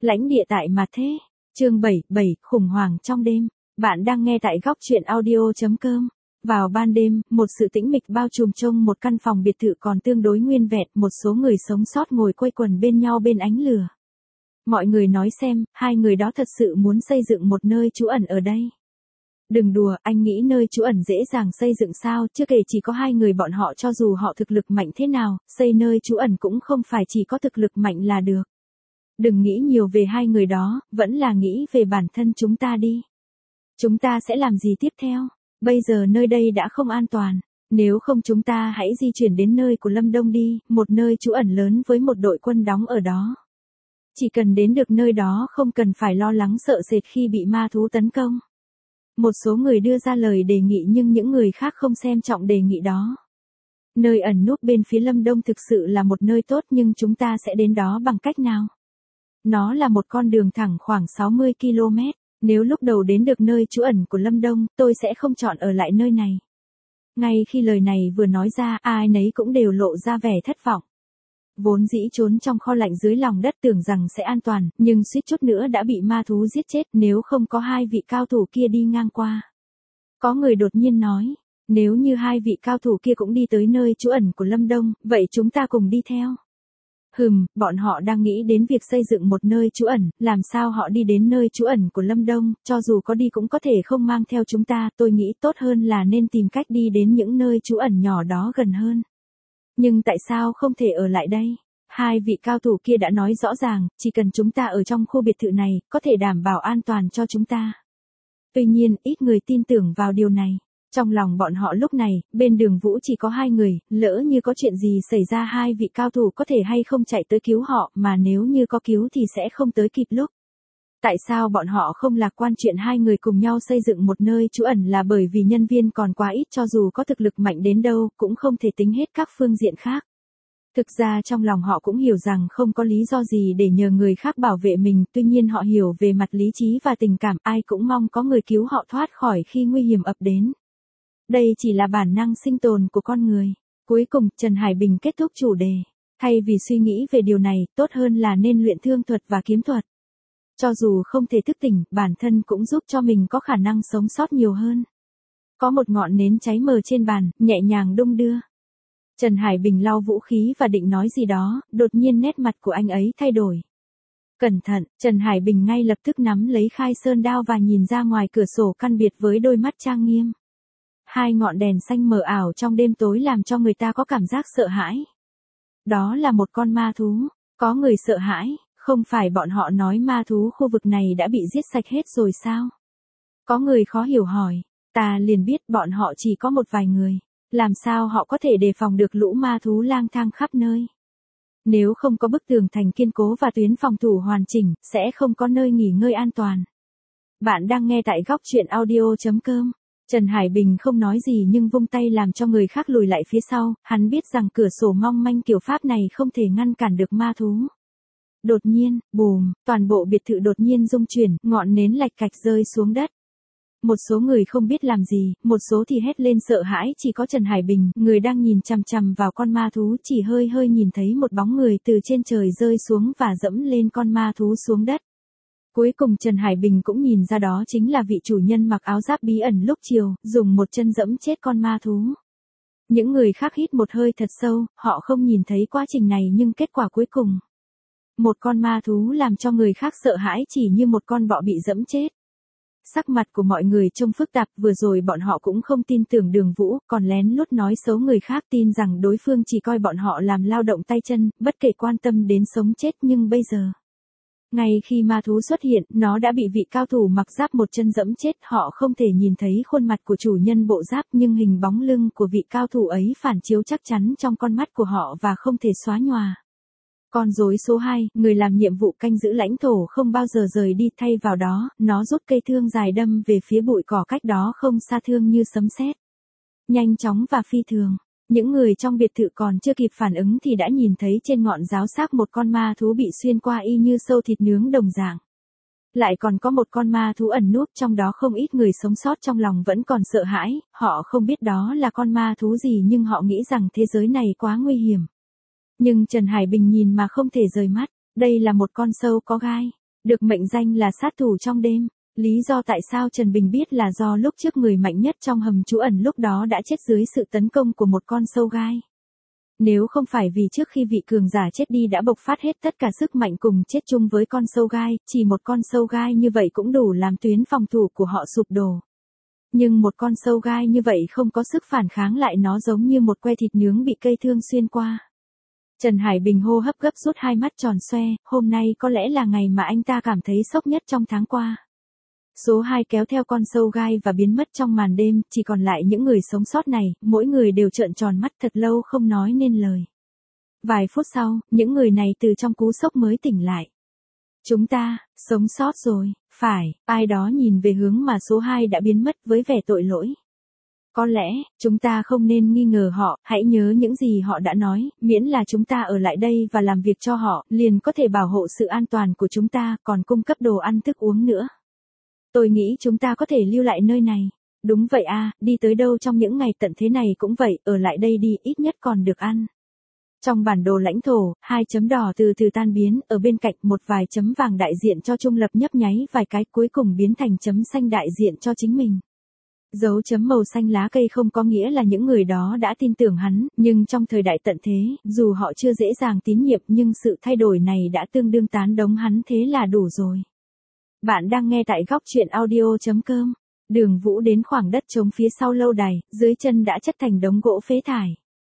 Lãnh địa tại mà thế. Chương 77, khủng hoảng trong đêm. Bạn đang nghe tại góc truyện audio.com. Vào ban đêm, một sự tĩnh mịch bao trùm trong một căn phòng biệt thự còn tương đối nguyên vẹn, một số người sống sót ngồi quây quần bên nhau bên ánh lửa. Mọi người nói xem, hai người đó thật sự muốn xây dựng một nơi trú ẩn ở đây. Đừng đùa, anh nghĩ nơi trú ẩn dễ dàng xây dựng sao, chưa kể chỉ có hai người bọn họ cho dù họ thực lực mạnh thế nào, xây nơi trú ẩn cũng không phải chỉ có thực lực mạnh là được. Đừng nghĩ nhiều về hai người đó, vẫn là nghĩ về bản thân chúng ta đi. Chúng ta sẽ làm gì tiếp theo? Bây giờ nơi đây đã không an toàn. Nếu không chúng ta hãy di chuyển đến nơi của Lâm Đông đi, một nơi trú ẩn lớn với một đội quân đóng ở đó. Chỉ cần đến được nơi đó không cần phải lo lắng sợ sệt khi bị ma thú tấn công. Một số người đưa ra lời đề nghị nhưng những người khác không xem trọng đề nghị đó. Nơi ẩn núp bên phía Lâm Đông thực sự là một nơi tốt nhưng chúng ta sẽ đến đó bằng cách nào? Nó là một con đường thẳng khoảng 60 km. Nếu lúc đầu đến được nơi trú ẩn của Lâm Đông, tôi sẽ không chọn ở lại nơi này. Ngay khi lời này vừa nói ra, ai nấy cũng đều lộ ra vẻ thất vọng. Vốn dĩ trốn trong kho lạnh dưới lòng đất tưởng rằng sẽ an toàn, nhưng suýt chút nữa đã bị ma thú giết chết nếu không có hai vị cao thủ kia đi ngang qua. Có người đột nhiên nói, nếu như hai vị cao thủ kia cũng đi tới nơi trú ẩn của Lâm Đông, vậy chúng ta cùng đi theo. Bọn họ đang nghĩ đến việc xây dựng một nơi trú ẩn, làm sao họ đi đến nơi trú ẩn của Lâm Đông, cho dù có đi cũng có thể không mang theo chúng ta, tôi nghĩ tốt hơn là nên tìm cách đi đến những nơi trú ẩn nhỏ đó gần hơn. Nhưng tại sao không thể ở lại đây? Hai vị cao thủ kia đã nói rõ ràng, chỉ cần chúng ta ở trong khu biệt thự này, có thể đảm bảo an toàn cho chúng ta. Tuy nhiên, ít người tin tưởng vào điều này. Trong lòng bọn họ lúc này, bên Đường Vũ chỉ có hai người, lỡ như có chuyện gì xảy ra hai vị cao thủ có thể hay không chạy tới cứu họ, mà nếu như có cứu thì sẽ không tới kịp lúc. Tại sao bọn họ không lạc quan chuyện hai người cùng nhau xây dựng một nơi trú ẩn là bởi vì nhân viên còn quá ít cho dù có thực lực mạnh đến đâu, cũng không thể tính hết các phương diện khác. Thực ra trong lòng họ cũng hiểu rằng không có lý do gì để nhờ người khác bảo vệ mình, tuy nhiên họ hiểu về mặt lý trí và tình cảm, ai cũng mong có người cứu họ thoát khỏi khi nguy hiểm ập đến. Đây chỉ là bản năng sinh tồn của con người. Cuối cùng, Trần Hải Bình kết thúc chủ đề. Thay vì suy nghĩ về điều này, tốt hơn là nên luyện thương thuật và kiếm thuật. Cho dù không thể thức tỉnh, bản thân cũng giúp cho mình có khả năng sống sót nhiều hơn. Có một ngọn nến cháy mờ trên bàn, nhẹ nhàng đung đưa. Trần Hải Bình lau vũ khí và định nói gì đó, đột nhiên nét mặt của anh ấy thay đổi. Cẩn thận, Trần Hải Bình ngay lập tức nắm lấy khai sơn đao và nhìn ra ngoài cửa sổ căn biệt với đôi mắt trang nghiêm. Hai ngọn đèn xanh mờ ảo trong đêm tối làm cho người ta có cảm giác sợ hãi. Đó là một con ma thú. Có người sợ hãi, không phải bọn họ nói ma thú khu vực này đã bị giết sạch hết rồi sao? Có người khó hiểu hỏi, ta liền biết bọn họ chỉ có một vài người. Làm sao họ có thể đề phòng được lũ ma thú lang thang khắp nơi? Nếu không có bức tường thành kiên cố và tuyến phòng thủ hoàn chỉnh, sẽ không có nơi nghỉ ngơi an toàn. Bạn đang nghe tại góc truyện audio.com. Trần Hải Bình không nói gì nhưng vung tay làm cho người khác lùi lại phía sau, hắn biết rằng cửa sổ mong manh kiểu pháp này không thể ngăn cản được ma thú. Đột nhiên, bùm, toàn bộ biệt thự đột nhiên rung chuyển, ngọn nến lạch cạch rơi xuống đất. Một số người không biết làm gì, một số thì hét lên sợ hãi, chỉ có Trần Hải Bình, người đang nhìn chằm chằm vào con ma thú chỉ hơi hơi nhìn thấy một bóng người từ trên trời rơi xuống và dẫm lên con ma thú xuống đất. Cuối cùng Trần Hải Bình cũng nhìn ra đó chính là vị chủ nhân mặc áo giáp bí ẩn lúc chiều, dùng một chân dẫm chết con ma thú. Những người khác hít một hơi thật sâu, họ không nhìn thấy quá trình này nhưng kết quả cuối cùng. Một con ma thú làm cho người khác sợ hãi chỉ như một con bọ bị dẫm chết. Sắc mặt của mọi người trông phức tạp, vừa rồi bọn họ cũng không tin tưởng Đường Vũ, còn lén lút nói xấu người khác, tin rằng đối phương chỉ coi bọn họ làm lao động tay chân, bất kể quan tâm đến sống chết, nhưng bây giờ. Ngay khi ma thú xuất hiện, nó đã bị vị cao thủ mặc giáp một chân dẫm chết, họ không thể nhìn thấy khuôn mặt của chủ nhân bộ giáp nhưng hình bóng lưng của vị cao thủ ấy phản chiếu chắc chắn trong con mắt của họ và không thể xóa nhòa. Con rối số 2, người làm nhiệm vụ canh giữ lãnh thổ không bao giờ rời đi, thay vào đó, nó rút cây thương dài đâm về phía bụi cỏ cách đó không xa, thương như sấm sét. Nhanh chóng và phi thường. Những người trong biệt thự còn chưa kịp phản ứng thì đã nhìn thấy trên ngọn giáo xác một con ma thú bị xuyên qua y như sâu thịt nướng đồng dạng. Lại còn có một con ma thú ẩn núp trong đó, không ít người sống sót trong lòng vẫn còn sợ hãi, họ không biết đó là con ma thú gì nhưng họ nghĩ rằng thế giới này quá nguy hiểm. Nhưng Trần Hải Bình nhìn mà không thể rời mắt, đây là một con sâu có gai. Được mệnh danh là sát thủ trong đêm. Lý do tại sao Trần Bình biết là do lúc trước người mạnh nhất trong hầm trú ẩn lúc đó đã chết dưới sự tấn công của một con sâu gai. Nếu không phải vì trước khi vị cường giả chết đi đã bộc phát hết tất cả sức mạnh cùng chết chung với con sâu gai, chỉ một con sâu gai như vậy cũng đủ làm tuyến phòng thủ của họ sụp đổ. Nhưng một con sâu gai như vậy không có sức phản kháng lại, nó giống như một que thịt nướng bị cây thương xuyên qua. Trần Hải Bình hô hấp gấp rút, hai mắt tròn xoe, hôm nay có lẽ là ngày mà anh ta cảm thấy sốc nhất trong tháng qua. Số 2 kéo theo con sâu gai và biến mất trong màn đêm, chỉ còn lại những người sống sót này, mỗi người đều trợn tròn mắt thật lâu không nói nên lời. Vài phút sau, những người này từ trong cú sốc mới tỉnh lại. Chúng ta, sống sót rồi, phải, ai đó nhìn về hướng mà số 2 đã biến mất với vẻ tội lỗi. Có lẽ, chúng ta không nên nghi ngờ họ, hãy nhớ những gì họ đã nói, miễn là chúng ta ở lại đây và làm việc cho họ, liền có thể bảo hộ sự an toàn của chúng ta, còn cung cấp đồ ăn thức uống nữa. Tôi nghĩ chúng ta có thể lưu lại nơi này. Đúng vậy à, đi tới đâu trong những ngày tận thế này cũng vậy, ở lại đây đi, ít nhất còn được ăn. Trong bản đồ lãnh thổ, 2 chấm đỏ từ từ tan biến, ở bên cạnh một vài chấm vàng đại diện cho trung lập nhấp nháy vài cái, cuối cùng biến thành chấm xanh đại diện cho chính mình. Dấu chấm màu xanh lá cây không có nghĩa là những người đó đã tin tưởng hắn, nhưng trong thời đại tận thế, dù họ chưa dễ dàng tín nhiệm nhưng sự thay đổi này đã tương đương tán đống hắn, thế là đủ rồi. Bạn đang nghe tại góc truyện audio.com. Đường Vũ đến khoảng đất trống phía sau lâu đài, dưới chân đã chất thành đống gỗ phế thải.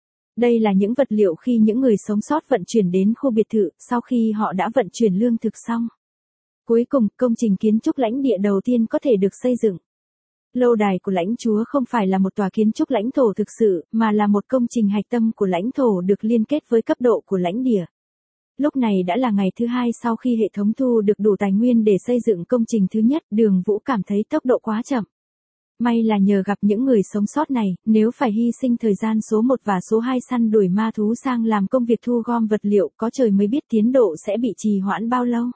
Đây là những vật liệu khi những người sống sót vận chuyển đến khu biệt thự, sau khi họ đã vận chuyển lương thực xong. Cuối cùng, công trình kiến trúc lãnh địa đầu tiên có thể được xây dựng. Lâu đài của lãnh chúa không phải là một tòa kiến trúc lãnh thổ thực sự, mà là một công trình hạch tâm của lãnh thổ được liên kết với cấp độ của lãnh địa. Lúc này đã là ngày thứ 2 sau khi hệ thống thu được đủ tài nguyên để xây dựng công trình thứ nhất, Đường Vũ cảm thấy tốc độ quá chậm. May là nhờ gặp những người sống sót này, nếu phải hy sinh thời gian số 1 và số 2 săn đuổi ma thú sang làm công việc thu gom vật liệu, có trời mới biết tiến độ sẽ bị trì hoãn bao lâu.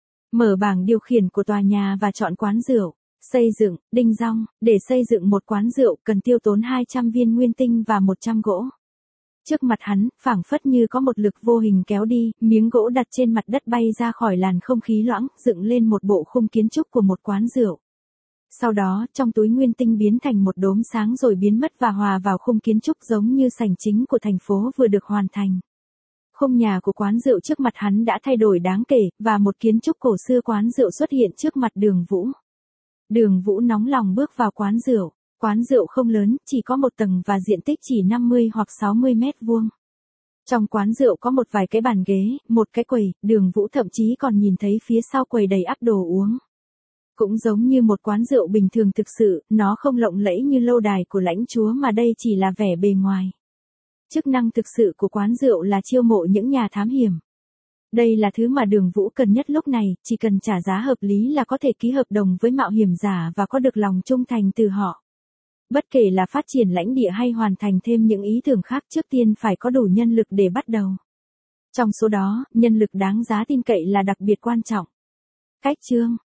Mở bảng điều khiển của tòa nhà và chọn quán rượu. Xây dựng, đinh rong, để xây dựng một quán rượu cần tiêu tốn 200 viên nguyên tinh và 100 gỗ. Trước mặt hắn, phảng phất như có một lực vô hình kéo đi, miếng gỗ đặt trên mặt đất bay ra khỏi làn không khí loãng, dựng lên một bộ khung kiến trúc của một quán rượu. Sau đó, trong túi nguyên tinh biến thành một đốm sáng rồi biến mất và hòa vào khung kiến trúc giống như sảnh chính của thành phố vừa được hoàn thành. Khung nhà của quán rượu trước mặt hắn đã thay đổi đáng kể, và một kiến trúc cổ xưa quán rượu xuất hiện trước mặt Đường Vũ. Đường Vũ nóng lòng bước vào quán rượu. Quán rượu không lớn, chỉ có một tầng và diện tích chỉ 50 hoặc 60 mét vuông. Trong quán rượu có một vài cái bàn ghế, một cái quầy, Đường Vũ thậm chí còn nhìn thấy phía sau quầy đầy ắp đồ uống. Cũng giống như một quán rượu bình thường thực sự, nó không lộng lẫy như lâu đài của lãnh chúa mà đây chỉ là vẻ bề ngoài. Chức năng thực sự của quán rượu là chiêu mộ những nhà thám hiểm. Đây là thứ mà Đường Vũ cần nhất lúc này, chỉ cần trả giá hợp lý là có thể ký hợp đồng với mạo hiểm giả và có được lòng trung thành từ họ. Bất kể là phát triển lãnh địa hay hoàn thành thêm những ý tưởng khác, trước tiên phải có đủ nhân lực để bắt đầu. Trong số đó, nhân lực đáng giá tin cậy là đặc biệt quan trọng. Cách chương